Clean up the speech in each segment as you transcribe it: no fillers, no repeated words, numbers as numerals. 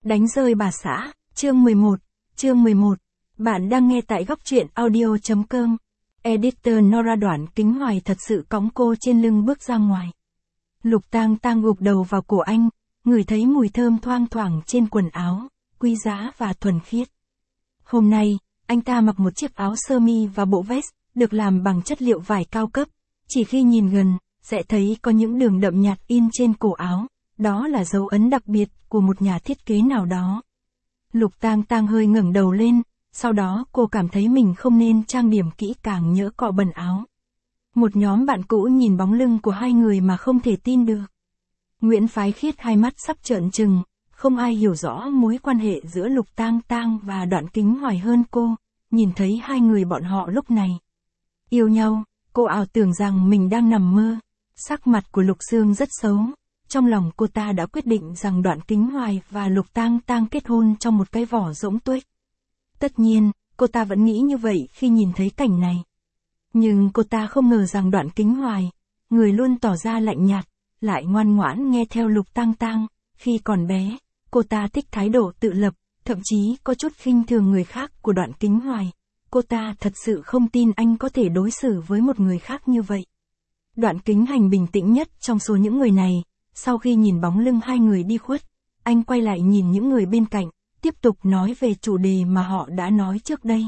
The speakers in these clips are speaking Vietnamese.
Đánh rơi bà xã, chương 11. Bạn đang nghe tại góc truyện audio.com. Editor Nora. Đoạn Kính Hoài thật sự cõng cô trên lưng bước ra ngoài. Lục Tang Tang gục đầu vào cổ anh, ngửi thấy mùi thơm thoang thoảng trên quần áo, quý giá và thuần khiết. Hôm nay, anh ta mặc một chiếc áo sơ mi và bộ vest, được làm bằng chất liệu vải cao cấp. Chỉ khi nhìn gần, sẽ thấy có những đường đậm nhạt in trên cổ áo, đó là dấu ấn đặc biệt của một nhà thiết kế nào đó. Lục Tang Tang hơi ngẩng đầu lên, sau đó cô cảm thấy mình không nên trang điểm kỹ càng nhỡ cọ bẩn áo. Một nhóm bạn cũ nhìn bóng lưng của hai người mà không thể tin được. Nguyễn Phái Khiết hai mắt sắp trợn trừng, không ai hiểu rõ mối quan hệ giữa Lục Tang Tang và Đoạn Kính Hoài hơn cô, nhìn thấy hai người bọn họ lúc này. Yêu nhau, cô ảo tưởng rằng mình đang nằm mơ. Sắc mặt của Lục Sương rất xấu. Trong lòng cô ta đã quyết định rằng Đoạn Kính Hoài và Lục Tang Tang kết hôn trong một cái vỏ rỗng tuếch. Tất nhiên, cô ta vẫn nghĩ như vậy khi nhìn thấy cảnh này. Nhưng cô ta không ngờ rằng Đoạn Kính Hoài, người luôn tỏ ra lạnh nhạt, lại ngoan ngoãn nghe theo Lục Tang Tang. Khi còn bé, cô ta thích thái độ tự lập, thậm chí có chút khinh thường người khác của Đoạn Kính Hoài. Cô ta thật sự không tin anh có thể đối xử với một người khác như vậy. Đoạn Kính Hành bình tĩnh nhất trong số những người này. Sau khi nhìn bóng lưng hai người đi khuất, anh quay lại nhìn những người bên cạnh, tiếp tục nói về chủ đề mà họ đã nói trước đây.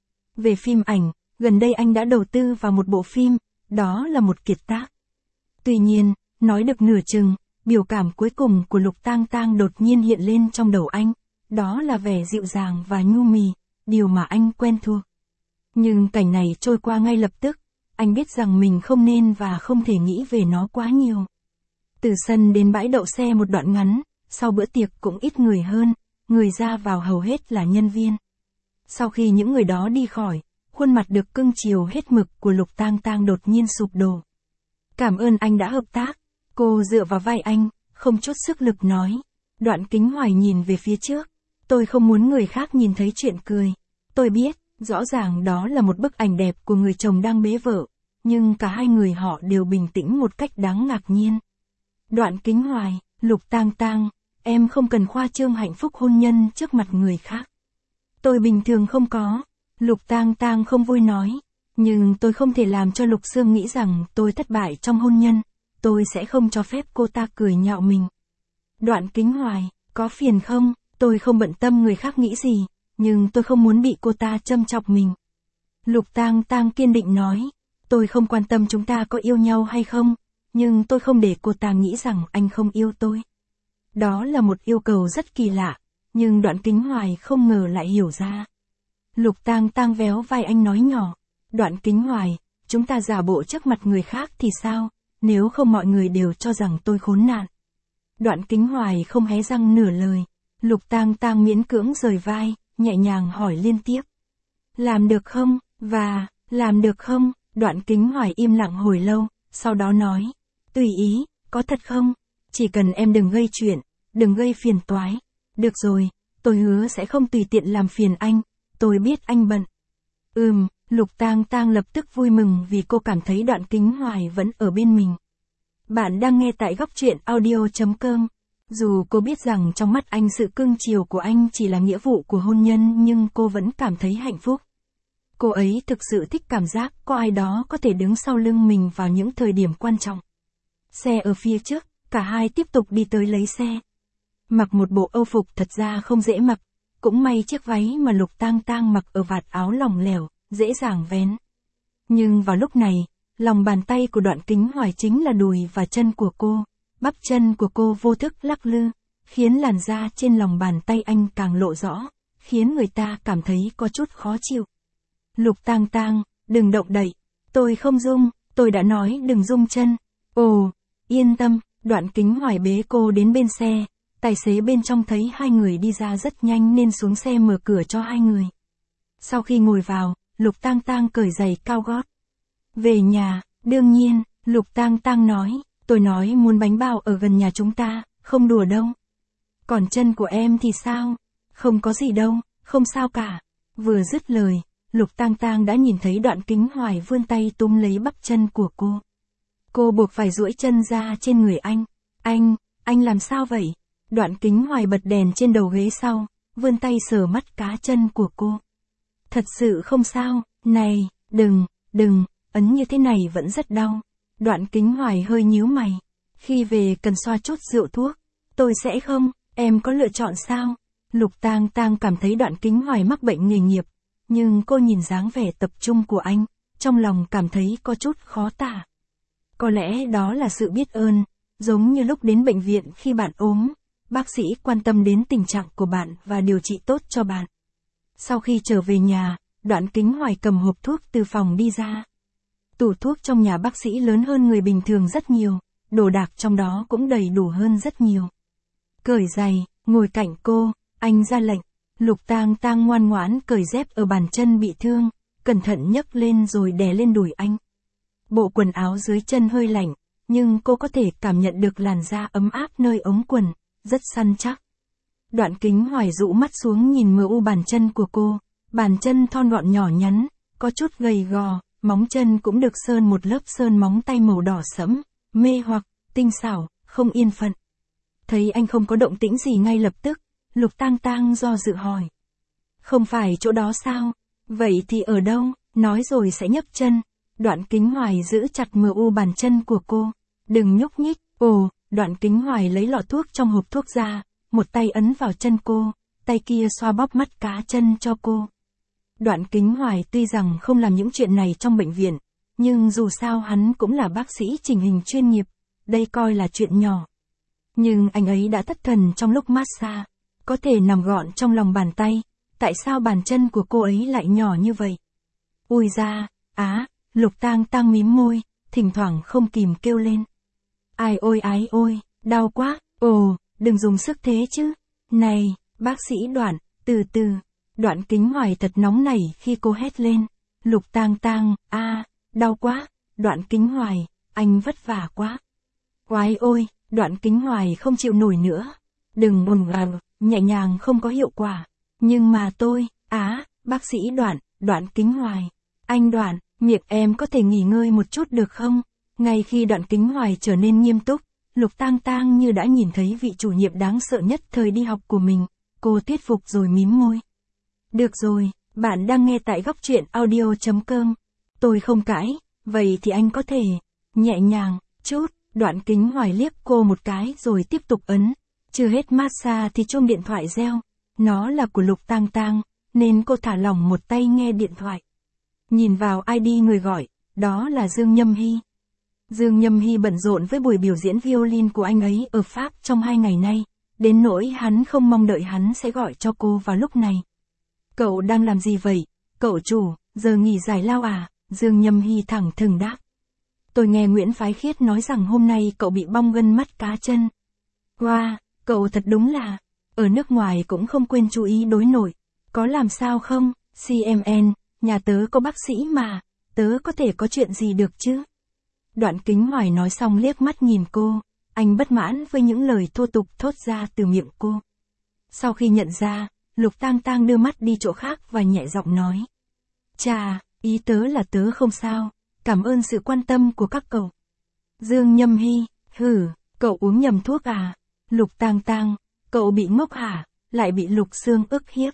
Về phim ảnh, gần đây anh đã đầu tư vào một bộ phim, đó là một kiệt tác. Tuy nhiên, nói được nửa chừng, biểu cảm cuối cùng của Lục Tang Tang đột nhiên hiện lên trong đầu anh, đó là vẻ dịu dàng và nhu mì, điều mà anh quen thuộc. Nhưng cảnh này trôi qua ngay lập tức, anh biết rằng mình không nên và không thể nghĩ về nó quá nhiều. Từ sân đến bãi đậu xe một đoạn ngắn, sau bữa tiệc cũng ít người hơn, người ra vào hầu hết là nhân viên. Sau khi những người đó đi khỏi, khuôn mặt được cưng chiều hết mực của Lục Tang Tang đột nhiên sụp đổ. Cảm ơn anh đã hợp tác, cô dựa vào vai anh, không chút sức lực nói. Đoạn Kính Hoài nhìn về phía trước, tôi không muốn người khác nhìn thấy chuyện cười. Tôi biết, rõ ràng đó là một bức ảnh đẹp của người chồng đang bế vợ, nhưng cả hai người họ đều bình tĩnh một cách đáng ngạc nhiên. Đoạn Kính Hoài, Lục Tang Tang, em không cần khoa trương hạnh phúc hôn nhân trước mặt người khác. Tôi bình thường không có. Lục Tang Tang không vui nói. Nhưng tôi không thể làm cho Lục Sương nghĩ rằng tôi thất bại trong hôn nhân. Tôi sẽ không cho phép cô ta cười nhạo mình. Đoạn Kính Hoài, có phiền không? Tôi không bận tâm người khác nghĩ gì, nhưng tôi không muốn bị cô ta châm chọc mình. Lục Tang Tang kiên định nói. Tôi không quan tâm chúng ta có yêu nhau hay không. Nhưng tôi không để cô ta nghĩ rằng anh không yêu tôi. Đó là một yêu cầu rất kỳ lạ, nhưng Đoạn Kính Hoài không ngờ lại hiểu ra. Lục Tang Tang véo vai anh nói nhỏ. Đoạn Kính Hoài, chúng ta giả bộ trước mặt người khác thì sao, nếu không mọi người đều cho rằng tôi khốn nạn. Đoạn Kính Hoài không hé răng nửa lời. Lục Tang Tang miễn cưỡng rời vai, nhẹ nhàng hỏi liên tiếp. Làm được không? Và, làm được không? Đoạn Kính Hoài im lặng hồi lâu, sau đó nói. Tùy ý, có thật không? Chỉ cần em đừng gây chuyện, đừng gây phiền toái. Được rồi, tôi hứa sẽ không tùy tiện làm phiền anh, tôi biết anh bận. Lục Tang Tang lập tức vui mừng vì cô cảm thấy Đoạn Kính Hoài vẫn ở bên mình. Bạn đang nghe tại góc truyện audio.com. Dù cô biết rằng trong mắt anh sự cưng chiều của anh chỉ là nghĩa vụ của hôn nhân nhưng cô vẫn cảm thấy hạnh phúc. Cô ấy thực sự thích cảm giác có ai đó có thể đứng sau lưng mình vào những thời điểm quan trọng. Xe ở phía trước, cả hai tiếp tục đi tới lấy xe. Mặc một bộ âu phục thật ra không dễ mặc, cũng may chiếc váy mà Lục Tang Tang mặc ở vạt áo lỏng lẻo, dễ dàng vén. Nhưng vào lúc này, lòng bàn tay của Đoạn Kính Hoài chính là đùi và chân của cô, bắp chân của cô vô thức lắc lư, khiến làn da trên lòng bàn tay anh càng lộ rõ, khiến người ta cảm thấy có chút khó chịu. Lục Tang Tang, đừng động đậy, tôi không rung, tôi đã nói đừng rung chân. Ồ, yên tâm, Đoạn Kính Hoài bế cô đến bên xe, tài xế bên trong thấy hai người đi ra rất nhanh nên xuống xe mở cửa cho hai người. Sau khi ngồi vào, Lục Tang Tang cởi giày cao gót. Về nhà, đương nhiên, Lục Tang Tang nói, tôi nói muốn bánh bao ở gần nhà chúng ta, không đùa đâu. Còn chân của em thì sao? Không có gì đâu, không sao cả. Vừa dứt lời, Lục Tang Tang đã nhìn thấy Đoạn Kính Hoài vươn tay túm lấy bắp chân của cô. Cô buộc phải duỗi chân ra trên người anh. Anh làm sao vậy? Đoạn Kính Hoài bật đèn trên đầu ghế sau, vươn tay sờ mắt cá chân của cô. Thật sự không sao, này, đừng, ấn như thế này vẫn rất đau. Đoạn Kính Hoài hơi nhíu mày. Khi về cần xoa chút rượu thuốc. Tôi sẽ không, em có lựa chọn sao? Lục Tang Tang cảm thấy Đoạn Kính Hoài mắc bệnh nghề nghiệp. Nhưng cô nhìn dáng vẻ tập trung của anh, trong lòng cảm thấy có chút khó tả. Có lẽ đó là sự biết ơn, giống như lúc đến bệnh viện khi bạn ốm, bác sĩ quan tâm đến tình trạng của bạn và điều trị tốt cho bạn. Sau khi trở về nhà, Đoạn Kính Hoài cầm hộp thuốc từ phòng đi ra. Tủ thuốc trong nhà bác sĩ lớn hơn người bình thường rất nhiều, đồ đạc trong đó cũng đầy đủ hơn rất nhiều. Cởi giày, ngồi cạnh cô, anh ra lệnh. Lục Tang Tang ngoan ngoãn cởi dép ở bàn chân bị thương, cẩn thận nhấc lên rồi đè lên đùi anh. Bộ quần áo dưới chân hơi lạnh, nhưng cô có thể cảm nhận được làn da ấm áp nơi ống quần, rất săn chắc. Đoạn Kính Hoài rũ mắt xuống nhìn mờ u bàn chân của cô, bàn chân thon gọn nhỏ nhắn, có chút gầy gò, móng chân cũng được sơn một lớp sơn móng tay màu đỏ sẫm, mê hoặc, tinh xảo, không yên phận. Thấy anh không có động tĩnh gì ngay lập tức, Lục Tang Tang do dự hỏi. Không phải chỗ đó sao? Vậy thì ở đâu? Nói rồi sẽ nhấc chân. Đoạn Kính Hoài giữ chặt mờ u bàn chân của cô. Đừng nhúc nhích. Ồ, Đoạn Kính Hoài lấy lọ thuốc trong hộp thuốc ra, một tay ấn vào chân cô, tay kia xoa bóp mắt cá chân cho cô. Đoạn Kính Hoài tuy rằng không làm những chuyện này trong bệnh viện, nhưng dù sao hắn cũng là bác sĩ chỉnh hình chuyên nghiệp, đây coi là chuyện nhỏ. Nhưng anh ấy đã thất thần trong lúc massage, có thể nằm gọn trong lòng bàn tay, tại sao bàn chân của cô ấy lại nhỏ như vậy? Ui da, Lục Tang Tang mím môi, thỉnh thoảng không kìm kêu lên. Ai ôi, đau quá, ồ, đừng dùng sức thế chứ. Này, bác sĩ Đoạn, từ từ. Đoạn Kính Hoài thật nóng nảy khi cô hét lên. Lục Tang Tang, đau quá. Đoạn Kính Hoài, anh vất vả quá. Oái ôi, Đoạn Kính Hoài không chịu nổi nữa. Đừng bồn gà, nhẹ nhàng không có hiệu quả. Nhưng mà tôi, bác sĩ Đoạn Kính Hoài. Anh Đoạn, miệng em có thể nghỉ ngơi một chút được không? Ngay khi Đoạn Kính Hoài trở nên nghiêm túc, Lục Tang Tang như đã nhìn thấy vị chủ nhiệm đáng sợ nhất thời đi học của mình. Cô thuyết phục rồi mím môi. Được rồi, bạn đang nghe tại góc truyện audio.com. Tôi không cãi, vậy thì anh có thể nhẹ nhàng chút. Đoạn Kính Hoài liếc cô một cái rồi tiếp tục ấn. Chưa hết massage thì chuông điện thoại reo. Nó là của Lục Tang Tang, nên cô thả lỏng một tay nghe điện thoại. Nhìn vào ID người gọi, đó là Dương Nhâm Hy. Dương Nhâm Hy bận rộn với buổi biểu diễn violin của anh ấy ở Pháp trong 2 ngày nay, đến nỗi hắn không mong đợi hắn sẽ gọi cho cô vào lúc này. Cậu đang làm gì vậy? Cậu chủ, giờ nghỉ giải lao à? Dương Nhâm Hy thẳng thừng đáp. Tôi nghe Nguyễn Phái Khiết nói rằng hôm nay cậu bị bong gân mắt cá chân. Wow, cậu thật đúng là, ở nước ngoài cũng không quên chú ý đối nội. Có làm sao không? CMN, nhà tớ có bác sĩ mà, tớ có thể có chuyện gì được chứ? Đoạn Kính Hoài nói xong liếc mắt nhìn cô, anh bất mãn với những lời thô tục thốt ra từ miệng cô. Sau khi nhận ra, Lục Tang Tang đưa mắt đi chỗ khác và nhẹ giọng nói. Chà, ý tớ là tớ không sao, cảm ơn sự quan tâm của các cậu. Dương Nhâm Hy, cậu uống nhầm thuốc à? Lục Tang Tang, cậu bị ngốc hả? Lại bị Lục Sương ức hiếp.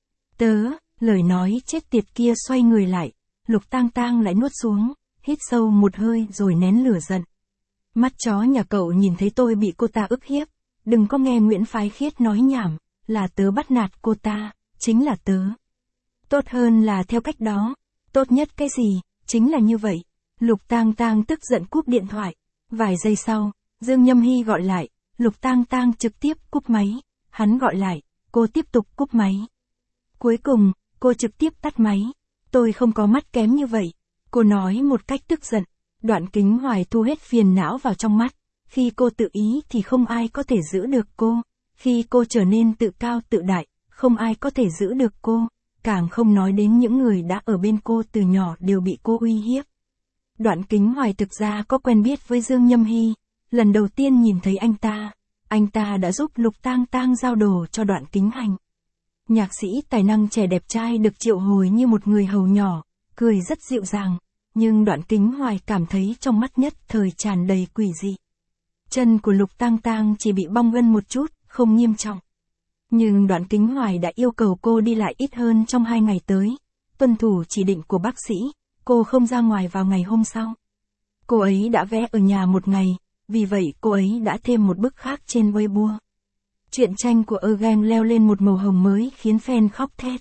Lời nói chết tiệt kia xoay người lại, Lục Tang Tang lại nuốt xuống, hít sâu một hơi rồi nén lửa giận. Mắt chó nhà cậu nhìn thấy tôi bị cô ta ức hiếp, đừng có nghe Nguyễn Phái Khiết nói nhảm, là tớ bắt nạt cô ta, chính là tớ. Tốt hơn là theo cách đó, tốt nhất cái gì, chính là như vậy. Lục Tang Tang tức giận cúp điện thoại. Vài giây sau, Dương Nhâm Hy gọi lại, Lục Tang Tang trực tiếp cúp máy, hắn gọi lại, cô tiếp tục cúp máy. Cuối cùng, cô trực tiếp tắt máy. Tôi không có mắt kém như vậy, cô nói một cách tức giận. Đoạn Kính Hoài thu hết phiền não vào trong mắt. Khi cô tự ý thì không ai có thể giữ được cô. Khi cô trở nên tự cao tự đại, không ai có thể giữ được cô. Càng không nói đến những người đã ở bên cô từ nhỏ đều bị cô uy hiếp. Đoạn Kính Hoài thực ra có quen biết với Dương Nhâm Hy. Lần đầu tiên nhìn thấy anh ta đã giúp Lục Tang Tang giao đồ cho Đoạn Kính Hành. Nhạc sĩ tài năng trẻ đẹp trai được triệu hồi như một người hầu nhỏ, cười rất dịu dàng, nhưng Đoạn Kính Hoài cảm thấy trong mắt nhất thời tràn đầy quỷ dị. Chân của Lục Tang Tang chỉ bị bong gân một chút, không nghiêm trọng. Nhưng Đoạn Kính Hoài đã yêu cầu cô đi lại ít hơn trong 2 ngày tới, tuân thủ chỉ định của bác sĩ, cô không ra ngoài vào ngày hôm sau. Cô ấy đã vẽ ở nhà một ngày, vì vậy cô ấy đã thêm một bức khác trên Weibo. Truyện tranh của Eugene leo lên một màu hồng mới khiến fan khóc thét.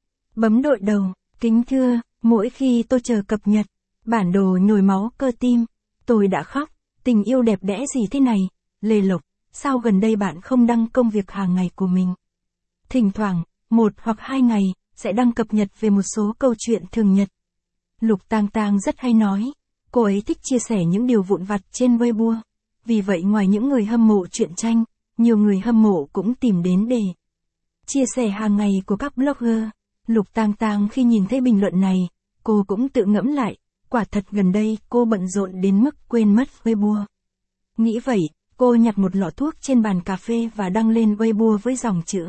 Bấm đội đầu, kính thưa, mỗi khi tôi chờ cập nhật, bản đồ nhồi máu cơ tim, tôi đã khóc, tình yêu đẹp đẽ gì thế này, Lê Lộc, sao gần đây bạn không đăng công việc hàng ngày của mình? Thỉnh thoảng, 1 hoặc 2 ngày, sẽ đăng cập nhật về một số câu chuyện thường nhật. Lục Tang Tang rất hay nói, cô ấy thích chia sẻ những điều vụn vặt trên Weibo. Vì vậy ngoài những người hâm mộ truyện tranh, nhiều người hâm mộ cũng tìm đến để chia sẻ hàng ngày của các blogger. Lục Tang Tang khi nhìn thấy bình luận này, cô cũng tự ngẫm lại, quả thật gần đây cô bận rộn đến mức quên mất Weibo. Nghĩ vậy, cô nhặt một lọ thuốc trên bàn cà phê và đăng lên Weibo với dòng chữ.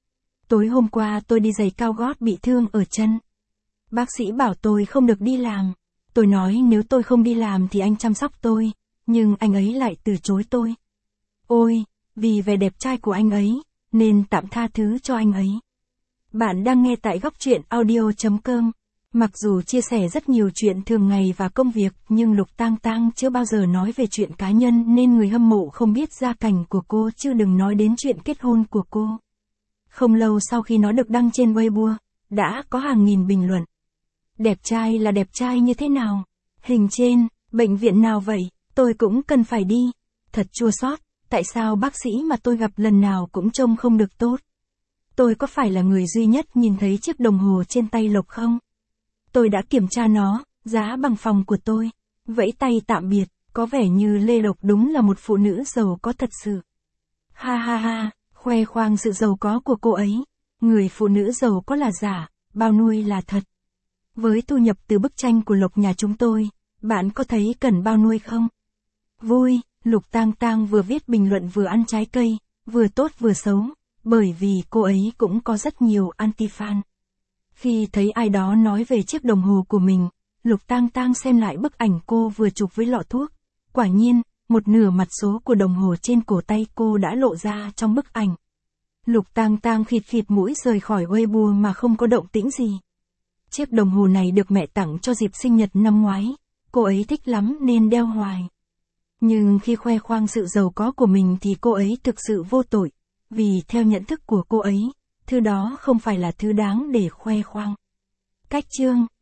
Tối hôm qua tôi đi giày cao gót bị thương ở chân. Bác sĩ bảo tôi không được đi làm. Tôi nói nếu tôi không đi làm thì anh chăm sóc tôi, nhưng anh ấy lại từ chối tôi. Ôi, vì vẻ đẹp trai của anh ấy, nên tạm tha thứ cho anh ấy. Bạn đang nghe tại góc truyện audio.com. Mặc dù chia sẻ rất nhiều chuyện thường ngày và công việc, nhưng Lục Tang Tang chưa bao giờ nói về chuyện cá nhân nên người hâm mộ không biết gia cảnh của cô chứ đừng nói đến chuyện kết hôn của cô. Không lâu sau khi nó được đăng trên Weibo, đã có hàng nghìn bình luận. Đẹp trai là đẹp trai như thế nào? Hình trên, bệnh viện nào vậy? Tôi cũng cần phải đi. Thật chua xót, tại sao bác sĩ mà tôi gặp lần nào cũng trông không được tốt? Tôi có phải là người duy nhất nhìn thấy chiếc đồng hồ trên tay Lộc không? Tôi đã kiểm tra nó, giá bằng phòng của tôi. Vẫy tay tạm biệt, có vẻ như Lê Lộc đúng là một phụ nữ giàu có thật sự. Ha ha ha, khoe khoang sự giàu có của cô ấy. Người phụ nữ giàu có là giả, bao nuôi là thật. Với thu nhập từ bức tranh của Lộc nhà chúng tôi, bạn có thấy cần bao nuôi không? Vui, Lục Tang Tang vừa viết bình luận vừa ăn trái cây, vừa tốt vừa xấu, bởi vì cô ấy cũng có rất nhiều anti-fan. Khi thấy ai đó nói về chiếc đồng hồ của mình, Lục Tang Tang xem lại bức ảnh cô vừa chụp với lọ thuốc. Quả nhiên, một nửa mặt số của đồng hồ trên cổ tay cô đã lộ ra trong bức ảnh. Lục Tang Tang khịt khịt mũi rời khỏi Weibo mà không có động tĩnh gì. Chiếc đồng hồ này được mẹ tặng cho dịp sinh nhật năm ngoái, cô ấy thích lắm nên đeo hoài. Nhưng khi khoe khoang sự giàu có của mình thì cô ấy thực sự vô tội, vì theo nhận thức của cô ấy, thứ đó không phải là thứ đáng để khoe khoang. Cách chương